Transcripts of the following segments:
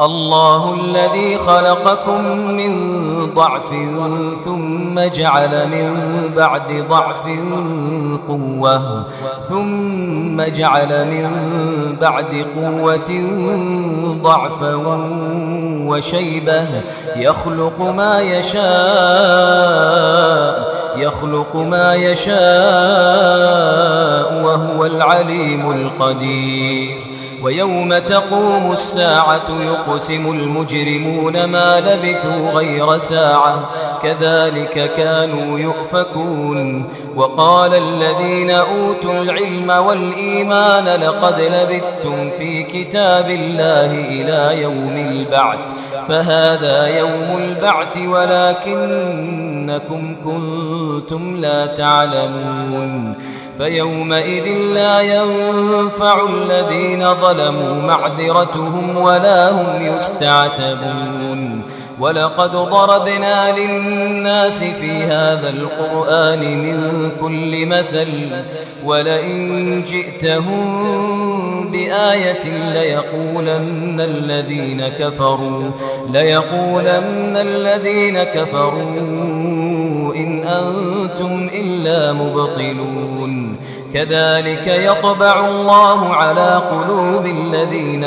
الله الذي خلقكم من ضعف ثم جعل من بعد ضعف قوة ثم جعل من بعد قوة ضعفا وشيبة يخلق ما يشاء وهو العليم القدير. ويوم تقوم الساعة يقسم المجرمون ما لبثوا غير ساعة كذلك كانوا يؤفكون. وقال الذين أوتوا العلم والإيمان لقد لبثتم في كتاب الله إلى يوم البعث فهذا يوم البعث ولكنكم كنتم لا تعلمون. فيومئذ لا ينفع الذين ظلموا معذرتهم ولا هم يستعتبون. ولقد ضربنا للناس في هذا القرآن من كل مثل ولئن جئتهم بآية ليقولن الذين كفروا إن أنتم إلا مبطلون. كذلك يطبع الله على قلوب الذين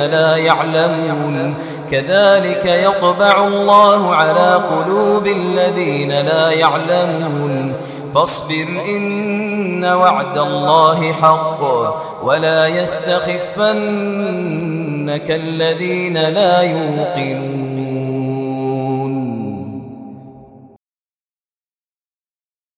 لا يعلمون فاصبر إن وعد الله حق ولا يستخفنك الذين لا يوقنون.